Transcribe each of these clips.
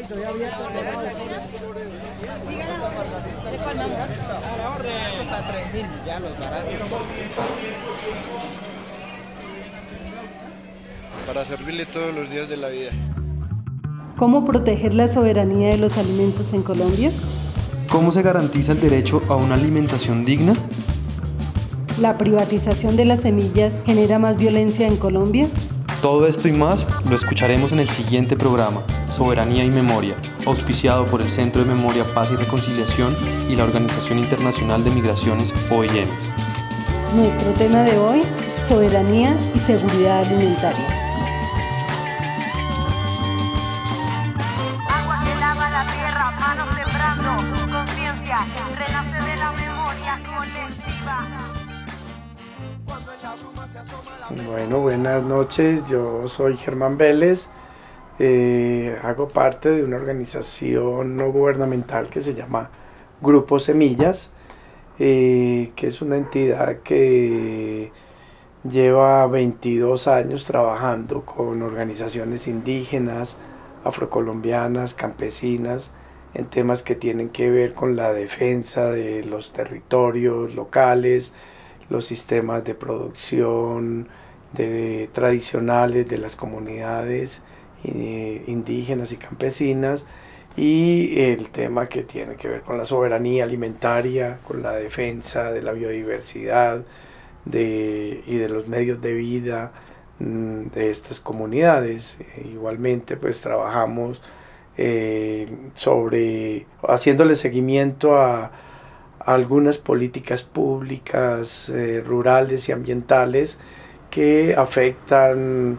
Para servirle todos los días de la vida. ¿Cómo proteger la soberanía de los alimentos en Colombia? ¿Cómo se garantiza el derecho a una alimentación digna? ¿La privatización de las semillas genera más violencia en Colombia? Todo esto y más lo escucharemos en el siguiente programa, Soberanía y Memoria, auspiciado por el Centro de Memoria, Paz y Reconciliación y la Organización Internacional de Migraciones, OIM. Nuestro tema de hoy, soberanía y seguridad alimentaria. Agua que lava la tierra, manos sembrando, conciencia, renace de la memoria colectiva. Bueno, buenas noches, yo soy Germán Vélez, hago parte de una organización no gubernamental que se llama Grupo Semillas, que es una entidad que lleva 22 años trabajando con organizaciones indígenas, afrocolombianas, campesinas, en temas que tienen que ver con la defensa de los territorios locales, los sistemas de producción tradicionales de las comunidades indígenas y campesinas, y el tema que tiene que ver con la soberanía alimentaria, con la defensa de la biodiversidad y de los medios de vida de estas comunidades. Igualmente pues trabajamos haciéndole seguimiento a algunas políticas públicas rurales y ambientales que afectan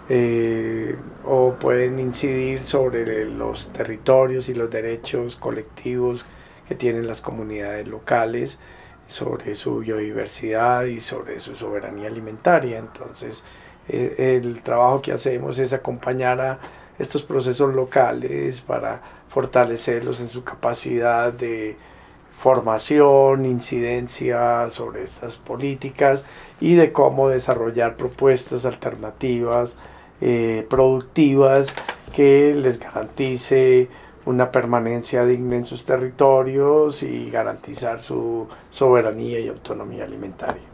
o pueden incidir sobre los territorios y los derechos colectivos que tienen las comunidades locales, sobre su biodiversidad y sobre su soberanía alimentaria. Entonces, el trabajo que hacemos es acompañar a estos procesos locales para fortalecerlos en su capacidad de formación, incidencia sobre estas políticas y de cómo desarrollar propuestas alternativas productivas que les garantice una permanencia digna en sus territorios y garantizar su soberanía y autonomía alimentaria.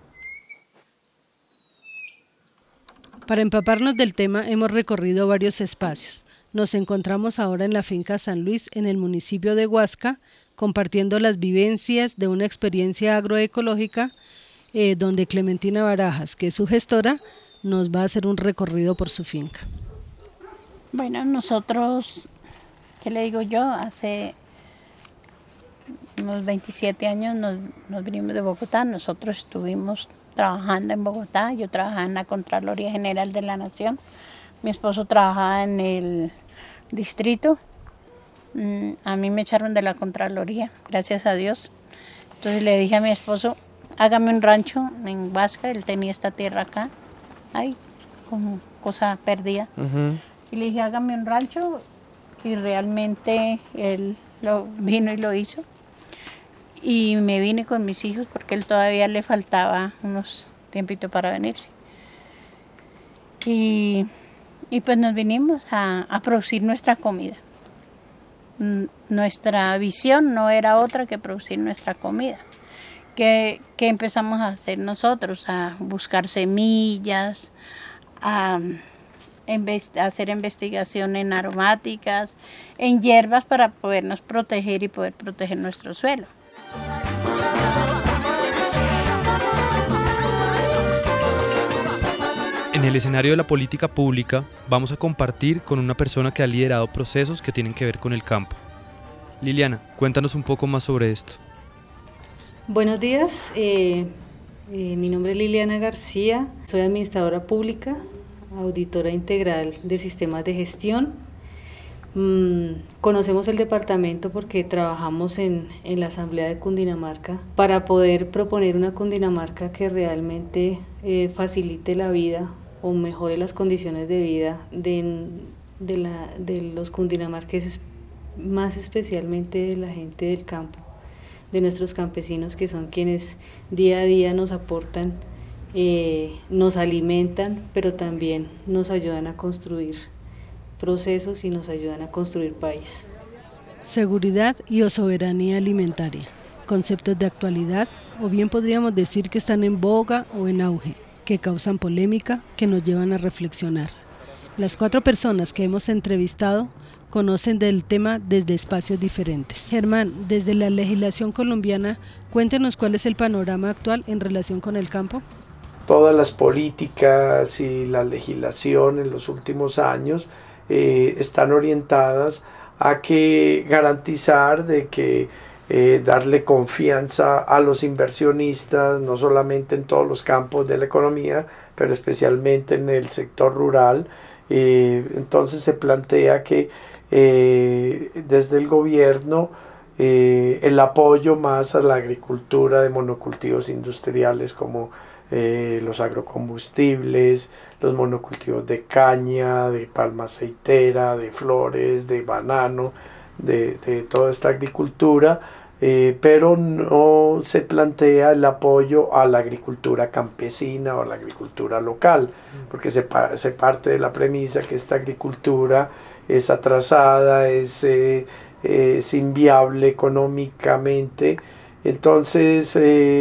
Para empaparnos del tema hemos recorrido varios espacios. Nos encontramos ahora en la finca San Luis, en el municipio de Huasca, compartiendo las vivencias de una experiencia agroecológica donde Clementina Barajas, que es su gestora, nos va a hacer un recorrido por su finca. Bueno, nosotros, ¿qué le digo yo? Hace unos 27 años nos vinimos de Bogotá. Nosotros estuvimos trabajando en Bogotá. Yo trabajaba en la Contraloría General de la Nación. Mi esposo trabajaba en el distrito. A mí me echaron de la Contraloría, gracias a Dios. Entonces le dije a mi esposo, hágame un rancho en Huasca. Él tenía esta tierra acá, ahí, como cosa perdida. Y le dije, hágame un rancho, y realmente él vino y lo hizo. Y me vine con mis hijos porque él todavía le faltaba unos tiempitos para venirse. Y pues nos vinimos a producir nuestra comida. Nuestra visión no era otra que producir nuestra comida. ¿Qué empezamos a hacer nosotros? A buscar semillas, a hacer investigación en aromáticas, en hierbas para podernos proteger y poder proteger nuestro suelo. En el escenario de la política pública vamos a compartir con una persona que ha liderado procesos que tienen que ver con el campo. Liliana, cuéntanos un poco más sobre esto. Buenos días, mi nombre es Liliana García, soy administradora pública, auditora integral de sistemas de gestión. Conocemos el departamento porque trabajamos en la Asamblea de Cundinamarca para poder proponer una Cundinamarca que realmente facilite la vida o mejore las condiciones de vida de los cundinamarqueses, más especialmente de la gente del campo, de nuestros campesinos, que son quienes día a día nos aportan, nos alimentan, pero también nos ayudan a construir procesos y nos ayudan a construir país. Seguridad y o soberanía alimentaria, conceptos de actualidad, o bien podríamos decir que están en boga o en auge, que causan polémica, que nos llevan a reflexionar. Las 4 personas que hemos entrevistado conocen del tema desde espacios diferentes. Germán, desde la legislación colombiana, cuéntenos cuál es el panorama actual en relación con el campo. Todas las políticas y la legislación en los últimos años están orientadas a que garantizar de que darle confianza a los inversionistas, no solamente en todos los campos de la economía, pero especialmente en el sector rural. Entonces se plantea que desde el gobierno el apoyo más a la agricultura de monocultivos industriales como los agrocombustibles, los monocultivos de caña, de palma aceitera, de flores, de banano, de toda esta agricultura, pero no se plantea el apoyo a la agricultura campesina o a la agricultura local, porque se parte de la premisa que esta agricultura es atrasada, es inviable económicamente. Entonces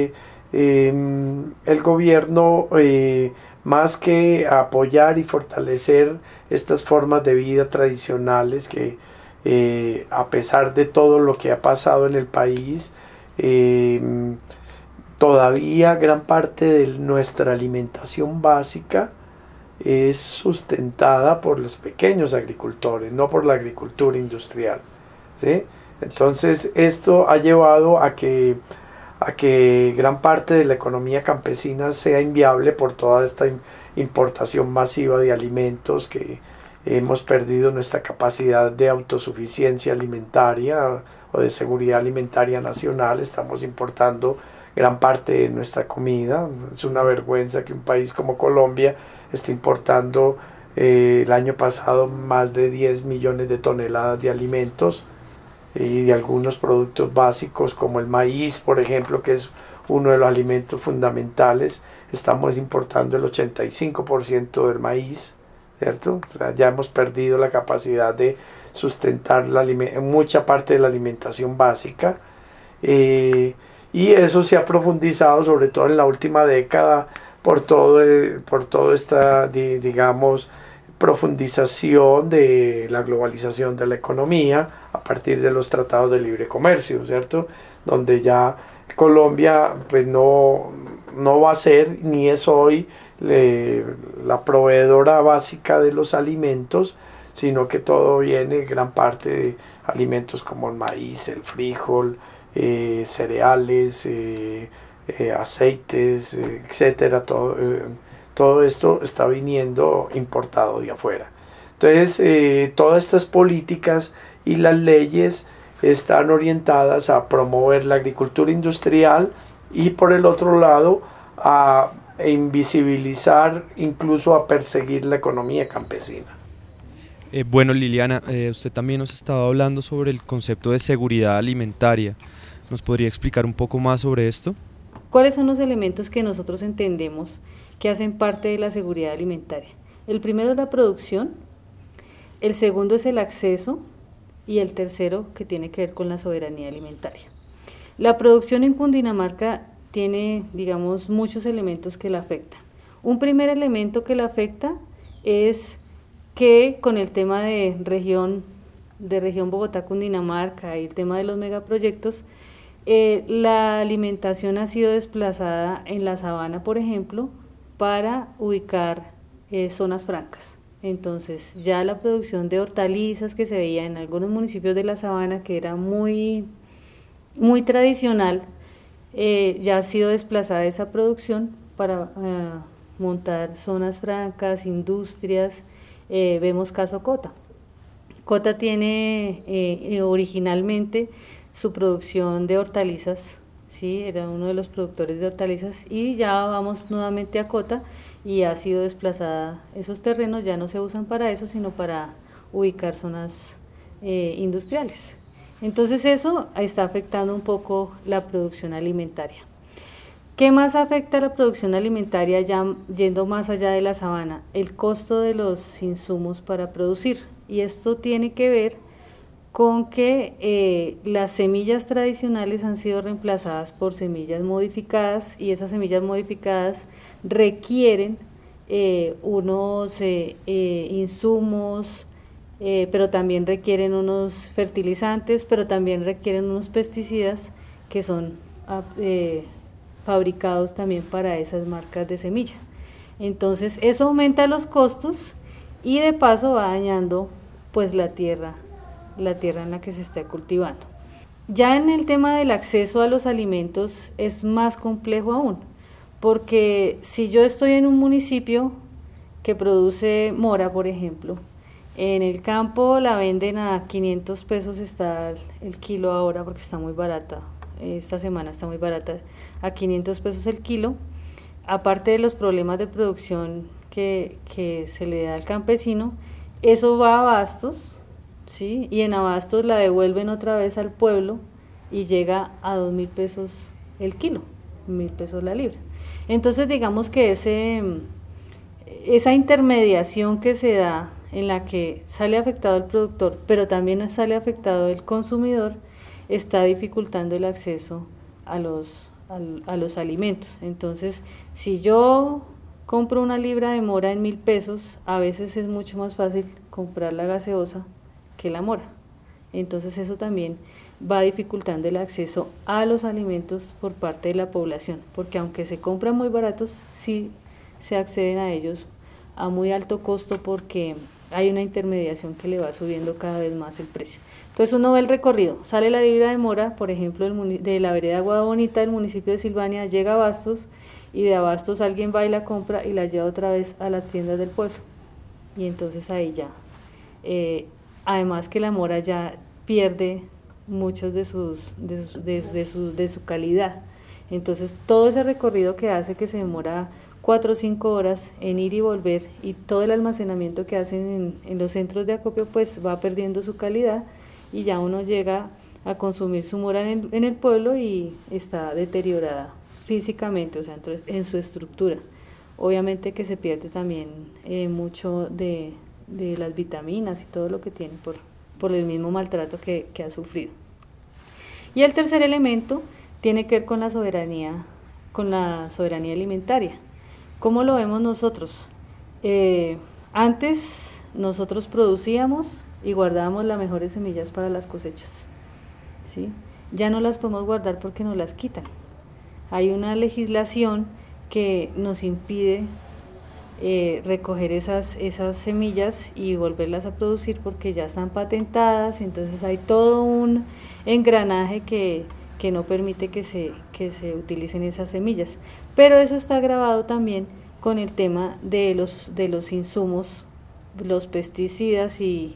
el gobierno, más que apoyar y fortalecer estas formas de vida tradicionales que a pesar de todo lo que ha pasado en el país, todavía gran parte de nuestra alimentación básica es sustentada por los pequeños agricultores, no por la agricultura industrial, ¿sí? Entonces esto ha llevado a que gran parte de la economía campesina sea inviable por toda esta importación masiva de alimentos, que hemos perdido nuestra capacidad de autosuficiencia alimentaria o de seguridad alimentaria nacional. Estamos importando gran parte de nuestra comida. Es una vergüenza que un país como Colombia esté importando el año pasado más de 10 millones de toneladas de alimentos y de algunos productos básicos como el maíz, por ejemplo, que es uno de los alimentos fundamentales. Estamos importando el 85% del maíz, ¿cierto? O sea, ya hemos perdido la capacidad de sustentar mucha parte de la alimentación básica, y eso se ha profundizado sobre todo en la última década por toda esta, digamos, profundización de la globalización de la economía a partir de los tratados de libre comercio, ¿cierto? Donde ya Colombia pues no va a ser ni es hoy la proveedora básica de los alimentos, sino que todo viene, gran parte de alimentos como el maíz, el frijol, cereales, aceites, etcétera, todo esto está viniendo importado de afuera. Entonces, todas estas políticas y las leyes están orientadas a promover la agricultura industrial y, por el otro lado, a invisibilizar, incluso a perseguir la economía campesina. Bueno, Liliana, usted también nos estaba hablando sobre el concepto de seguridad alimentaria. ¿Nos podría explicar un poco más sobre esto? ¿Cuáles son los elementos que nosotros entendemos que hacen parte de la seguridad alimentaria? El primero es la producción, el segundo es el acceso y el tercero que tiene que ver con la soberanía alimentaria. La producción en Cundinamarca tiene, digamos, muchos elementos que la afectan. Un primer elemento que la afecta es que con el tema de región Bogotá-Cundinamarca y el tema de los megaproyectos, la alimentación ha sido desplazada en la sabana, por ejemplo, para ubicar zonas francas. Entonces ya la producción de hortalizas que se veía en algunos municipios de la sabana, que era muy tradicional, ya ha sido desplazada esa producción para montar zonas francas, industrias. Vemos caso Cota. Cota tiene originalmente su producción de hortalizas, ¿sí? Era uno de los productores de hortalizas, y ya vamos nuevamente a Cota y ha sido desplazada. Esos terrenos ya no se usan para eso, sino para ubicar zonas industriales. Entonces eso está afectando un poco la producción alimentaria. ¿Qué más afecta la producción alimentaria ya yendo más allá de la sabana? El costo de los insumos para producir. y esto tiene que ver con que las semillas tradicionales han sido reemplazadas por semillas modificadas, y esas semillas modificadas requieren unos insumos, pero también requieren unos fertilizantes, pero también requieren unos pesticidas que son fabricados también para esas marcas de semilla. Entonces eso aumenta los costos y de paso va dañando pues la tierra en la que se está cultivando. Ya en el tema del acceso a los alimentos es más complejo aún, porque si yo estoy en un municipio que produce mora, por ejemplo, en el campo la venden a 500 pesos, está el kilo ahora porque está muy barata, esta semana está muy barata, a 500 pesos el kilo, aparte de los problemas de producción que se le da al campesino, eso va a Abastos, ¿sí? Y en Abastos la devuelven otra vez al pueblo y llega a 2.000 pesos el kilo, 1.000 pesos la libra. Entonces digamos que esa intermediación que se da en la que sale afectado el productor, pero también sale afectado el consumidor, está dificultando el acceso a los alimentos. Entonces, si yo compro una libra de mora en 1.000 pesos, a veces es mucho más fácil comprar la gaseosa que la mora. Entonces eso también va dificultando el acceso a los alimentos por parte de la población, porque aunque se compran muy baratos, sí se acceden a ellos a muy alto costo porque hay una intermediación que le va subiendo cada vez más el precio. Entonces uno ve el recorrido, sale la libra de mora, por ejemplo, de la vereda Agua Bonita del municipio de Silvania, llega a Abastos, y de Abastos alguien va y la compra y la lleva otra vez a las tiendas del pueblo. Y entonces ahí ya, además que la mora ya pierde muchos de su calidad. Entonces todo ese recorrido que hace, que se demora 4 o 5 horas en ir y volver, y todo el almacenamiento que hacen en los centros de acopio, pues va perdiendo su calidad y ya uno llega a consumir su mora en el pueblo y está deteriorada físicamente, o sea, en su estructura. Obviamente que se pierde también mucho de las vitaminas y todo lo que tiene por el mismo maltrato que ha sufrido. Y el tercer elemento tiene que ver con la soberanía alimentaria. ¿Cómo lo vemos nosotros? Antes nosotros producíamos y guardábamos las mejores semillas para las cosechas, ¿sí? Ya no las podemos guardar porque nos las quitan. Hay una legislación que nos impide recoger esas semillas y volverlas a producir porque ya están patentadas, entonces hay todo un engranaje que no permite que se utilicen esas semillas. Pero eso está agravado también con el tema de los insumos, los pesticidas y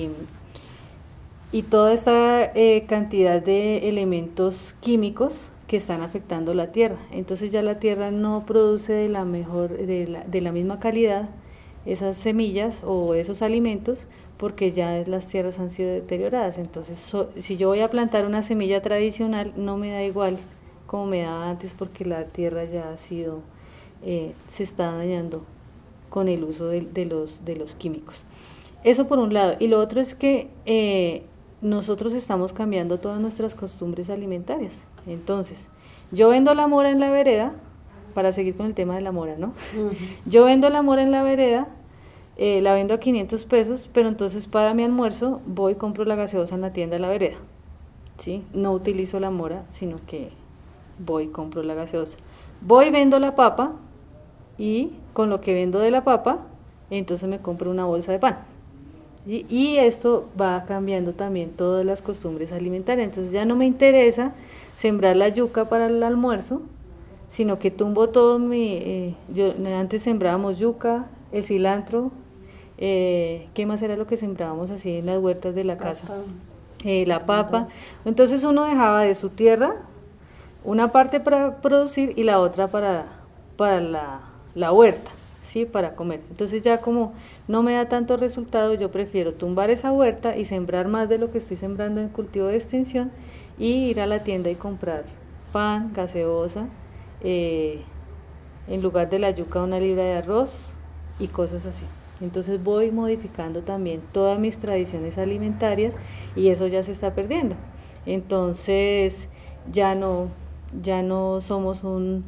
toda esta cantidad de elementos químicos que están afectando la tierra. Entonces ya la tierra no produce de la misma calidad esas semillas o esos alimentos, porque ya las tierras han sido deterioradas. Entonces si yo voy a plantar una semilla tradicional, no me da igual como me daba antes, porque la tierra ya se está dañando con el uso de los químicos. Eso por un lado. Y lo otro es que nosotros estamos cambiando todas nuestras costumbres alimentarias. Entonces, yo vendo la mora en la vereda, para seguir con el tema de la mora, ¿no? Uh-huh. Yo vendo la mora en la vereda, la vendo a 500 pesos, pero entonces para mi almuerzo voy y compro la gaseosa en la tienda de la vereda, ¿sí? No utilizo la mora, sino que voy y compro la gaseosa. Voy, vendo la papa, y con lo que vendo de la papa, entonces me compro una bolsa de pan. Y esto va cambiando también todas las costumbres alimentarias. Entonces ya no me interesa sembrar la yuca para el almuerzo, sino que tumbo todo antes sembrábamos yuca, el cilantro, ¿qué más era lo que sembrábamos así en las huertas de la casa? La papa. Entonces uno dejaba de su tierra una parte para producir y la otra para la huerta, ¿sí? Para comer. Entonces ya como no me da tanto resultado, yo prefiero tumbar esa huerta y sembrar más de lo que estoy sembrando en cultivo de extensión, y ir a la tienda y comprar pan, gaseosa, en lugar de la yuca una libra de arroz y cosas así. Entonces voy modificando también todas mis tradiciones alimentarias y eso ya se está perdiendo. Entonces ya no somos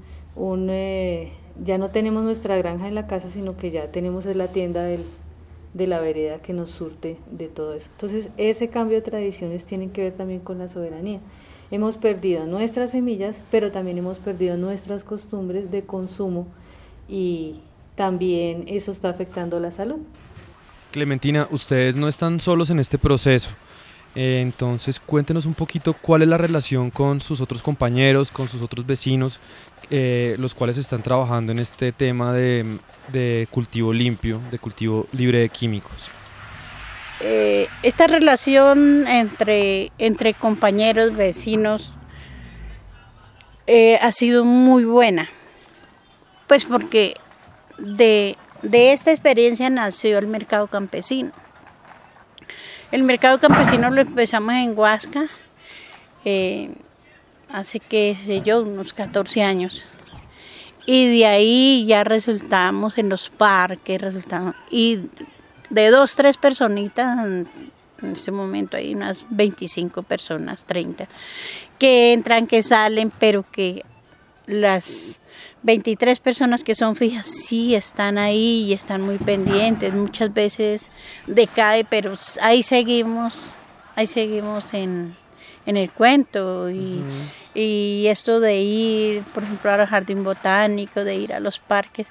ya no tenemos nuestra granja en la casa, sino que ya tenemos la tienda de la vereda que nos surte de todo eso. Entonces ese cambio de tradiciones tiene que ver también con la soberanía. Hemos perdido nuestras semillas, pero también hemos perdido nuestras costumbres de consumo y también eso está afectando la salud. Clementina, ustedes no están solos en este proceso. Entonces cuéntenos un poquito cuál es la relación con sus otros compañeros, con sus otros vecinos, los cuales están trabajando en este tema de cultivo limpio, de cultivo libre de químicos. Esta relación entre compañeros, vecinos, ha sido muy buena, pues porque de esta experiencia nació el mercado campesino. El mercado campesino lo empezamos en Huasca hace unos 14 años. Y de ahí ya resultamos en los parques, y de 2, 3 personitas, en este momento hay unas 25 personas, 30, que entran, que salen, pero que las 23 personas que son fijas sí están ahí y están muy pendientes. Muchas veces decae, pero ahí seguimos en el cuento y esto de ir, por ejemplo, al jardín botánico, de ir a los parques,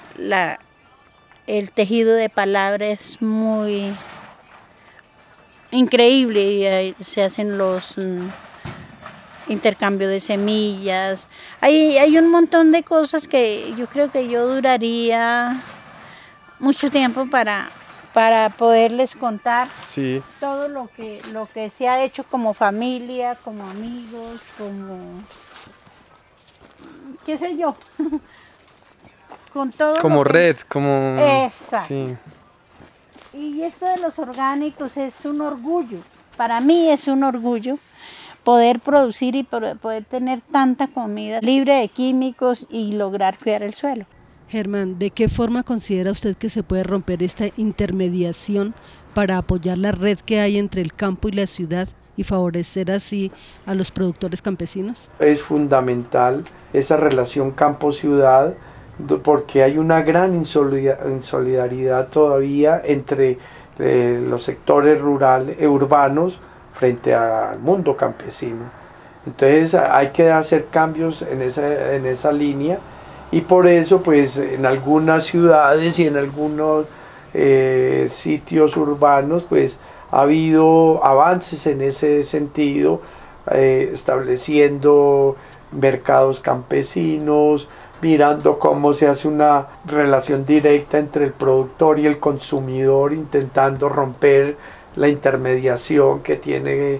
el tejido de palabra es muy increíble y se hacen los intercambio de semillas. Hay un montón de cosas que yo creo que yo duraría mucho tiempo para poderles contar. Sí. Todo lo que se ha hecho como familia, como amigos, como qué sé yo, con todo como red, como... Exacto. Sí. Y esto de los orgánicos es un orgullo, para mí es un orgullo poder producir y poder tener tanta comida libre de químicos y lograr cuidar el suelo. Germán, ¿de qué forma considera usted que se puede romper esta intermediación para apoyar la red que hay entre el campo y la ciudad y favorecer así a los productores campesinos? Es fundamental esa relación campo-ciudad porque hay una gran insolidaridad todavía entre los sectores urbanos frente al mundo campesino. Entonces hay que hacer cambios en esa línea y por eso pues en algunas ciudades y en algunos sitios urbanos pues ha habido avances en ese sentido, estableciendo mercados campesinos, mirando cómo se hace una relación directa entre el productor y el consumidor, intentando romper la intermediación que tienen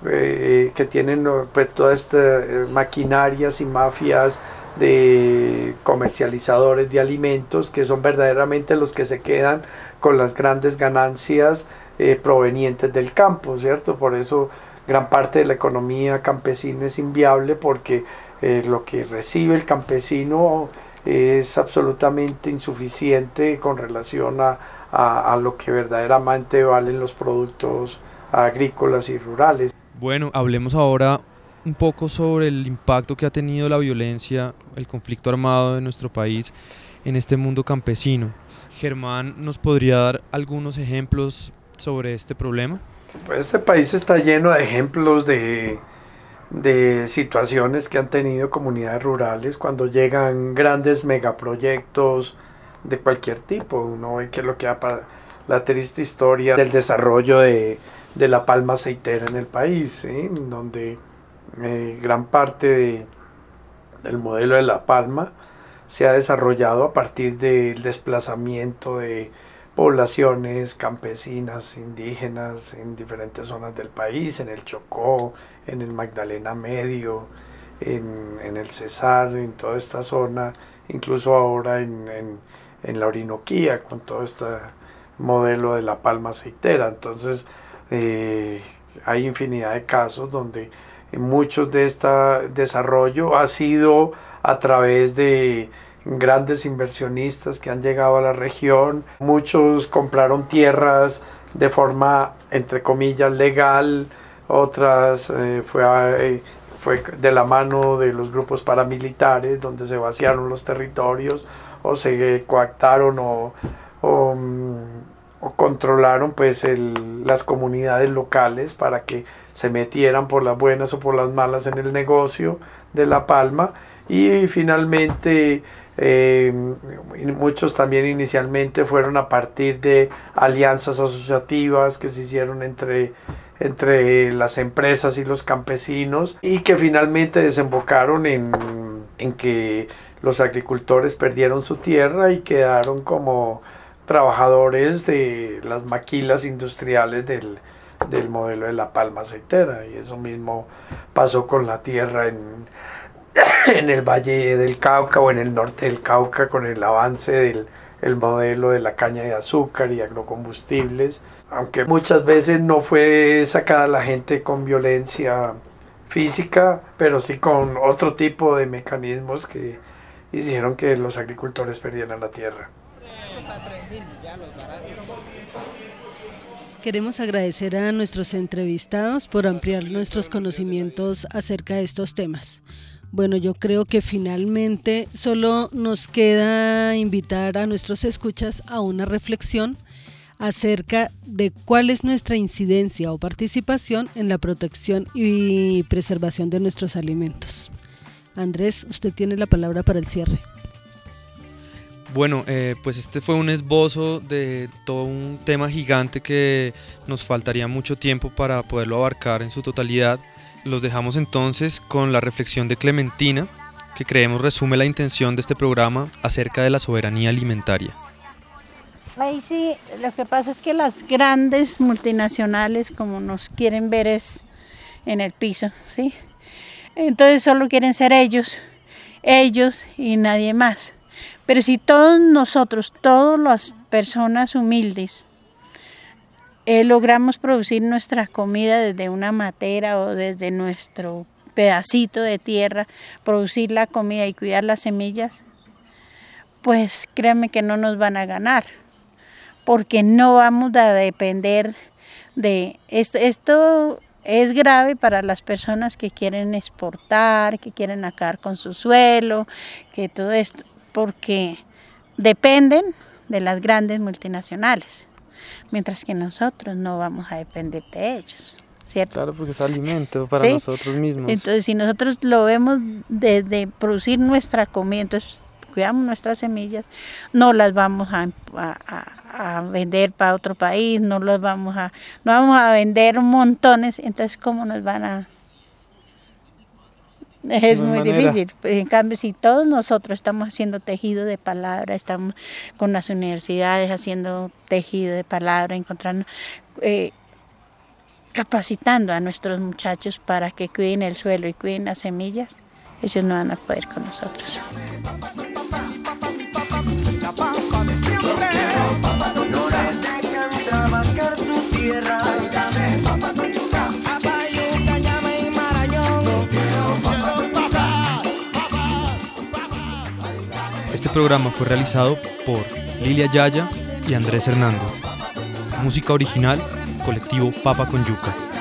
pues todas estas maquinarias y mafias de comercializadores de alimentos que son verdaderamente los que se quedan con las grandes ganancias provenientes del campo, ¿cierto? Por eso gran parte de la economía campesina es inviable porque lo que recibe el campesino es absolutamente insuficiente con relación a lo que verdaderamente valen los productos agrícolas y rurales. Bueno, hablemos ahora un poco sobre el impacto que ha tenido la violencia, el conflicto armado de nuestro país en este mundo campesino. Germán, ¿nos podría dar algunos ejemplos sobre este problema? Pues este país está lleno de ejemplos de situaciones que han tenido comunidades rurales cuando llegan grandes megaproyectos de cualquier tipo. Uno ve que lo que la triste historia del desarrollo de la palma aceitera en el país, ¿sí? Donde gran parte del modelo de la palma se ha desarrollado a partir del desplazamiento de poblaciones campesinas, indígenas en diferentes zonas del país, en el Chocó, en el Magdalena Medio, en el Cesar, en toda esta zona, incluso ahora en la Orinoquía, con todo este modelo de la palma aceitera. Entonces hay infinidad de casos donde muchos de este desarrollo ha sido a través de grandes inversionistas que han llegado a la región. Muchos compraron tierras de forma, entre comillas, legal, otras fue de la mano de los grupos paramilitares, donde se vaciaron los territorios o se coactaron o controlaron pues las comunidades locales para que se metieran por las buenas o por las malas en el negocio de la palma. Y finalmente muchos también inicialmente fueron a partir de alianzas asociativas que se hicieron entre las empresas y los campesinos, y que finalmente desembocaron en que los agricultores perdieron su tierra y quedaron como trabajadores de las maquilas industriales del modelo de la palma aceitera. Y eso mismo pasó con la tierra en el Valle del Cauca o en el norte del Cauca, con el avance del modelo de la caña de azúcar y agrocombustibles, aunque muchas veces no fue sacada la gente con violencia física, pero sí con otro tipo de mecanismos que hicieron que los agricultores perdieran la tierra. Queremos agradecer a nuestros entrevistados por ampliar nuestros conocimientos acerca de estos temas. Bueno, yo creo que finalmente solo nos queda invitar a nuestros escuchas a una reflexión acerca de cuál es nuestra incidencia o participación en la protección y preservación de nuestros alimentos. Andrés, usted tiene la palabra para el cierre. Bueno, pues este fue un esbozo de todo un tema gigante que nos faltaría mucho tiempo para poderlo abarcar en su totalidad. Los dejamos entonces con la reflexión de Clementina, que creemos resume la intención de este programa acerca de la soberanía alimentaria. Ahí sí, lo que pasa es que las grandes multinacionales, como nos quieren ver, es en el piso, ¿sí? Entonces solo quieren ser ellos y nadie más. Pero si todos nosotros, todas las personas humildes, logramos producir nuestra comida desde una matera o desde nuestro pedacito de tierra, producir la comida y cuidar las semillas, pues créanme que no nos van a ganar, porque no vamos a depender de esto. Esto es grave para las personas que quieren exportar, que quieren acabar con su suelo, que todo esto, porque dependen de las grandes multinacionales, mientras que nosotros no vamos a depender de ellos, ¿cierto? Claro, porque es alimento para nosotros mismos. Entonces, si nosotros lo vemos desde producir nuestra comida, entonces cuidamos nuestras semillas, no las vamos a vender para otro país, no vamos a vender montones, entonces ¿cómo nos van a...? Es muy difícil. En cambio, si todos nosotros estamos haciendo tejido de palabra, estamos con las universidades haciendo tejido de palabra, encontrando, capacitando a nuestros muchachos para que cuiden el suelo y cuiden las semillas, ellos no van a poder con nosotros. Este programa fue realizado por Lilia Yaya y Andrés Hernández. Música original, colectivo Papa con Yuca.